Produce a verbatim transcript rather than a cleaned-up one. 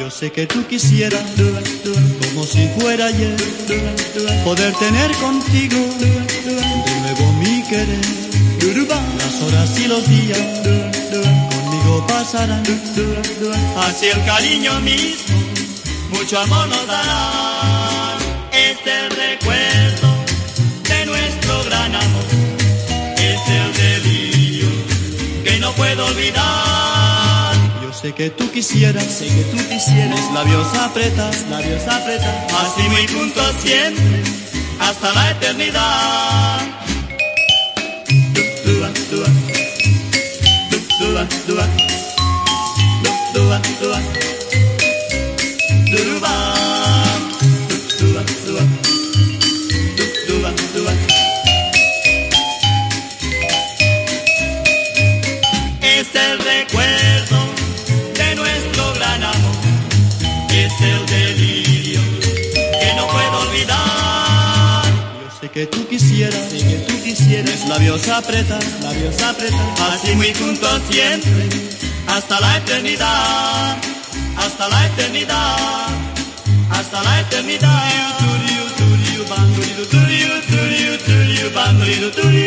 Yo sé que tú quisieras, como si fuera ayer, poder tener contigo de nuevo mi querer. Las horas y los días conmigo pasarán, así el cariño mismo mucho amor nos dará. Es el recuerdo de nuestro gran amor, es el delirio que no puedo olvidar. Yo sé que tú quisieras, sé que tú quisieras, labios apretas, labios apretas, así muy juntos siempre, hasta la eternidad. Dua, dua, dua, dua, dua, dua, duruba, dua, dua, dua, dua. Es el recuerdo de nuestro gran amor, es el delirio que no puedo olvidar. Yo sé que tú quisieras, sé que tú quisieras, labios apretas, labios apretas, así muy juntos siempre, hasta la eternidad, hasta la eternidad, hasta la eternidad. Turiu, turiu, banduriu, turiu, turiu, turiu, banduriu, turiu.